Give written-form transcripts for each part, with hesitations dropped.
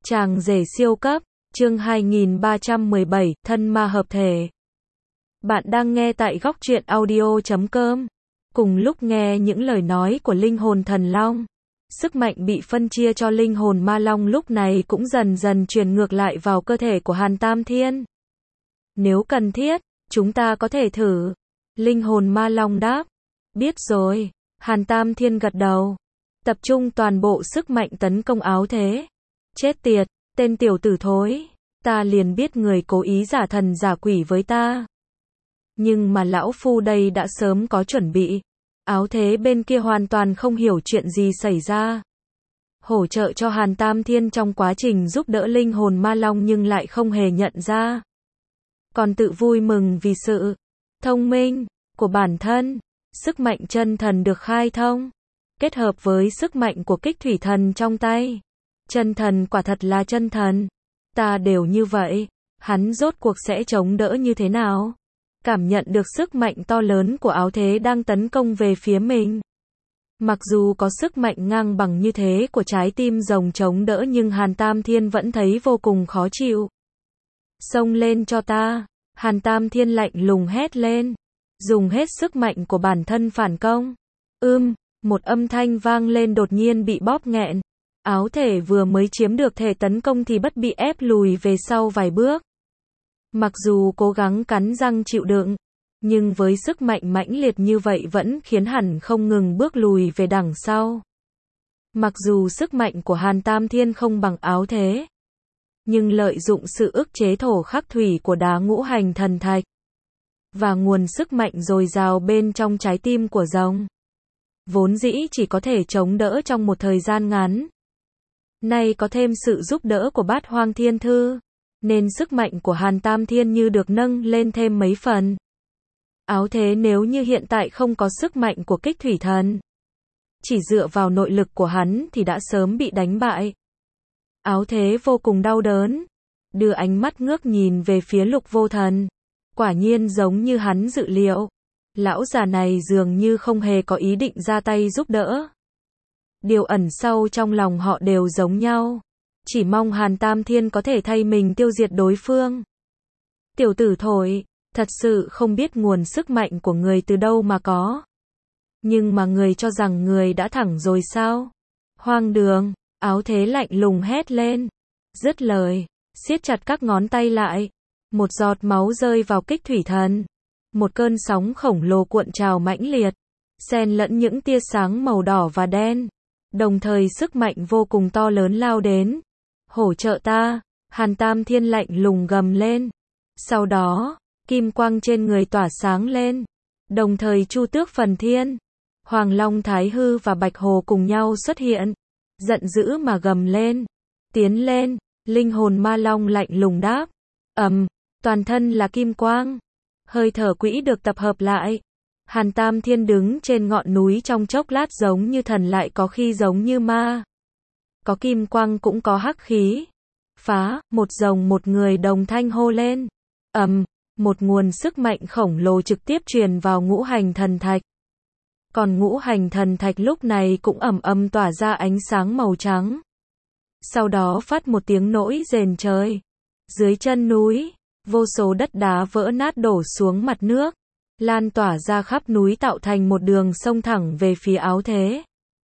Chàng rể siêu cấp, chương 2317, thân ma hợp thể. Bạn đang nghe tại góc truyện audio.com. Cùng lúc nghe những lời nói của linh hồn thần long, sức mạnh bị phân chia cho linh hồn ma long lúc này cũng dần dần truyền ngược lại vào cơ thể của Hàn Tam Thiên. Nếu cần thiết, chúng ta có thể thử. Linh hồn ma long đáp. Biết rồi. Hàn Tam Thiên gật đầu. Tập trung toàn bộ sức mạnh tấn công áo thế. Chết tiệt, tên tiểu tử thối. Ta liền biết người cố ý giả thần giả quỷ với ta. Nhưng mà lão phu đây đã sớm có chuẩn bị. Áo thế bên kia hoàn toàn không hiểu chuyện gì xảy ra. Hỗ trợ cho Hàn Tam Thiên trong quá trình giúp đỡ linh hồn ma long nhưng lại không hề nhận ra. Còn tự vui mừng vì sự thông minh của bản thân. Sức mạnh chân thần được khai thông. Kết hợp với sức mạnh của kích thủy thần trong tay. Chân thần quả thật là chân thần. Ta đều như vậy. Hắn rốt cuộc sẽ chống đỡ như thế nào? Cảm nhận được sức mạnh to lớn của áo thế đang tấn công về phía mình. Mặc dù có sức mạnh ngang bằng như thế của trái tim rồng chống đỡ nhưng Hàn Tam Thiên vẫn thấy vô cùng khó chịu. Xông lên cho ta. Hàn Tam Thiên lạnh lùng hét lên. Dùng hết sức mạnh của bản thân phản công. Một âm thanh vang lên đột nhiên bị bóp nghẹn. Áo thể vừa mới chiếm được thể tấn công thì bất bị ép lùi về sau vài bước. Mặc dù cố gắng cắn răng chịu đựng, nhưng với sức mạnh mãnh liệt như vậy vẫn khiến hắn không ngừng bước lùi về đằng sau. Mặc dù sức mạnh của Hàn Tam Thiên không bằng áo thế, nhưng lợi dụng sự ức chế thổ khắc thủy của đá ngũ hành thần thạch và nguồn sức mạnh dồi dào bên trong trái tim của rồng, vốn dĩ chỉ có thể chống đỡ trong một thời gian ngắn. Nay có thêm sự giúp đỡ của Bát Hoang Thiên Thư, nên sức mạnh của Hàn Tam Thiên như được nâng lên thêm mấy phần. Áo thế nếu như hiện tại không có sức mạnh của kích thủy thần, chỉ dựa vào nội lực của hắn thì đã sớm bị đánh bại. Áo thế vô cùng đau đớn, đưa ánh mắt ngước nhìn về phía Lục Vô Thần. Quả nhiên giống như hắn dự liệu, lão già này dường như không hề có ý định ra tay giúp đỡ. Điều ẩn sâu trong lòng họ đều giống nhau. Chỉ mong Hàn Tam Thiên có thể thay mình tiêu diệt đối phương. Tiểu tử thổi, thật sự không biết nguồn sức mạnh của người từ đâu mà có. Nhưng mà người cho rằng người đã thẳng rồi sao? Hoang đường, áo thế lạnh lùng hét lên. Dứt lời, siết chặt các ngón tay lại. Một giọt máu rơi vào kích thủy thần. Một cơn sóng khổng lồ cuộn trào mãnh liệt. Xen lẫn những tia sáng màu đỏ và đen. Đồng thời sức mạnh vô cùng to lớn lao đến. Hỗ trợ ta. Hàn Tam Thiên lạnh lùng gầm lên. Sau đó, kim quang trên người tỏa sáng lên. Đồng thời Chu Tước Phần Thiên, Hoàng Long Thái Hư và Bạch Hồ cùng nhau xuất hiện. Giận dữ mà gầm lên. Tiến lên. Linh hồn ma long lạnh lùng đáp. Toàn thân là kim quang. Hơi thở quỹ được tập hợp lại. Hàn Tam Thiên đứng trên ngọn núi trong chốc lát giống như thần lại có khi giống như ma. Có kim quang cũng có hắc khí. Phá, một rồng một người đồng thanh hô lên. Một nguồn sức mạnh khổng lồ trực tiếp truyền vào ngũ hành thần thạch. Còn ngũ hành thần thạch lúc này cũng tỏa ra ánh sáng màu trắng. Sau đó phát một tiếng nỗi rền trời. Dưới chân núi, vô số đất đá vỡ nát đổ xuống mặt nước, lan tỏa ra khắp núi tạo thành một đường sông thẳng về phía áo thế.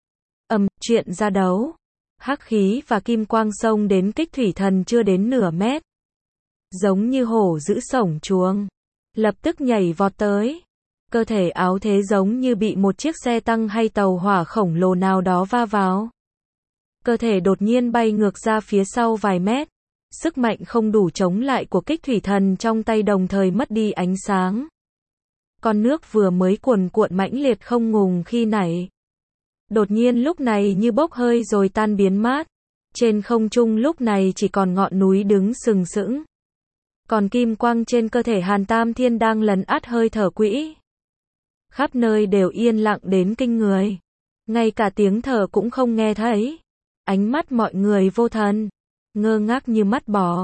Chuyện ra đấu. Hắc khí và kim quang sông đến kích thủy thần chưa đến nửa mét. Giống như hổ giữ sổng chuồng. Lập tức nhảy vọt tới. Cơ thể áo thế giống như bị một chiếc xe tăng hay tàu hỏa khổng lồ nào đó va vào. Cơ thể đột nhiên bay ngược ra phía sau vài mét. Sức mạnh không đủ chống lại của kích thủy thần trong tay đồng thời mất đi ánh sáng. Con nước vừa mới cuồn cuộn mãnh liệt không ngừng khi nảy. Đột nhiên lúc này như bốc hơi rồi tan biến mát. Trên không trung lúc này chỉ còn ngọn núi đứng sừng sững. Còn kim quang trên cơ thể Hàn Tam Thiên đang lấn át hơi thở quỹ. Khắp nơi đều yên lặng đến kinh người. Ngay cả tiếng thở cũng không nghe thấy. Ánh mắt mọi người vô thần, ngơ ngác như mắt bò.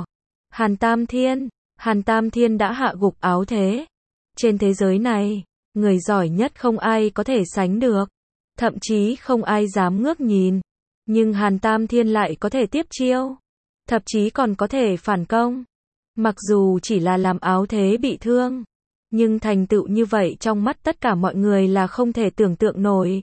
Hàn Tam Thiên đã hạ gục áo thế. Trên thế giới này, người giỏi nhất không ai có thể sánh được. Thậm chí không ai dám ngước nhìn. Nhưng Hàn Tam Thiên lại có thể tiếp chiêu. thậm chí còn có thể phản công. Mặc dù chỉ là làm áo thế bị thương, nhưng thành tựu như vậy trong mắt tất cả mọi người là không thể tưởng tượng nổi.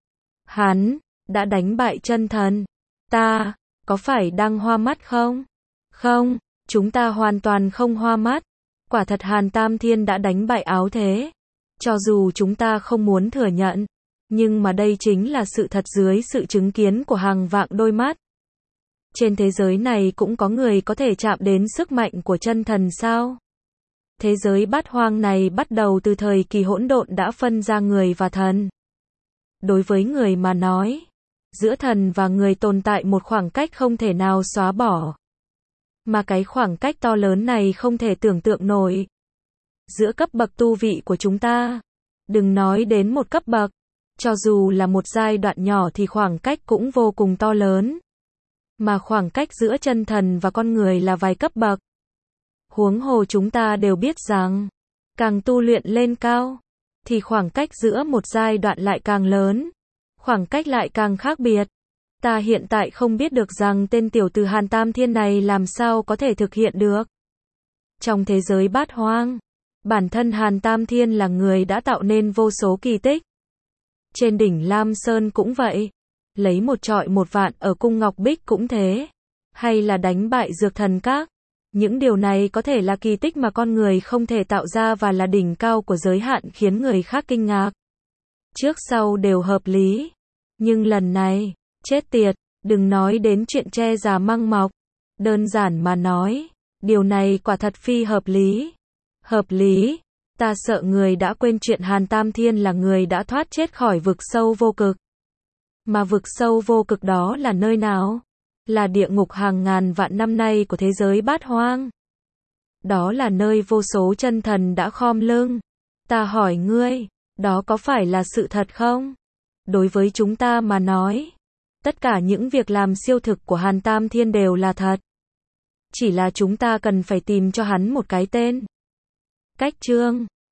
Hắn đã đánh bại chân thần. Ta có phải đang hoa mắt không? Không, chúng ta hoàn toàn không hoa mắt. Quả thật Hàn Tam Thiên đã đánh bại áo thế. Cho dù chúng ta không muốn thừa nhận, nhưng mà đây chính là sự thật dưới sự chứng kiến của hàng vạn đôi mắt. Trên thế giới này cũng có người có thể chạm đến sức mạnh của chân thần sao? Thế giới bát hoang này bắt đầu từ thời kỳ hỗn độn đã phân ra người và thần. Đối với người mà nói, giữa thần và người tồn tại một khoảng cách không thể nào xóa bỏ. Mà cái khoảng cách to lớn này không thể tưởng tượng nổi. Giữa cấp bậc tu vị của chúng ta, đừng nói đến một cấp bậc, cho dù là một giai đoạn nhỏ thì khoảng cách cũng vô cùng to lớn. Mà khoảng cách giữa chân thần và con người là vài cấp bậc. Huống hồ chúng ta đều biết rằng, càng tu luyện lên cao, thì khoảng cách giữa một giai đoạn lại càng lớn, khoảng cách lại càng khác biệt. Ta hiện tại không biết được rằng tên tiểu tử Hàn Tam Thiên này làm sao có thể thực hiện được. Trong thế giới bát hoang, bản thân Hàn Tam Thiên là người đã tạo nên vô số kỳ tích. Trên đỉnh Lam Sơn cũng vậy, lấy một trọi một vạn ở cung Ngọc Bích cũng thế, hay là đánh bại Dược Thần Các. Những điều này có thể là kỳ tích mà con người không thể tạo ra và là đỉnh cao của giới hạn khiến người khác kinh ngạc. Trước sau đều hợp lý. Nhưng lần này, chết tiệt, đừng nói đến chuyện che già măng mọc. Đơn giản mà nói, điều này quả thật phi hợp lý. Hợp lý? Ta sợ người đã quên chuyện Hàn Tam Thiên là người đã thoát chết khỏi vực sâu vô cực. Mà vực sâu vô cực đó là nơi nào? Là địa ngục hàng ngàn vạn năm nay của thế giới bát hoang. Đó là nơi vô số chân thần đã khom lưng. Ta hỏi ngươi, đó có phải là sự thật không? Đối với chúng ta mà nói, tất cả những việc làm siêu thực của Hàn Tam Thiên đều là thật. Chỉ là chúng ta cần phải tìm cho hắn một cái tên. Cách chương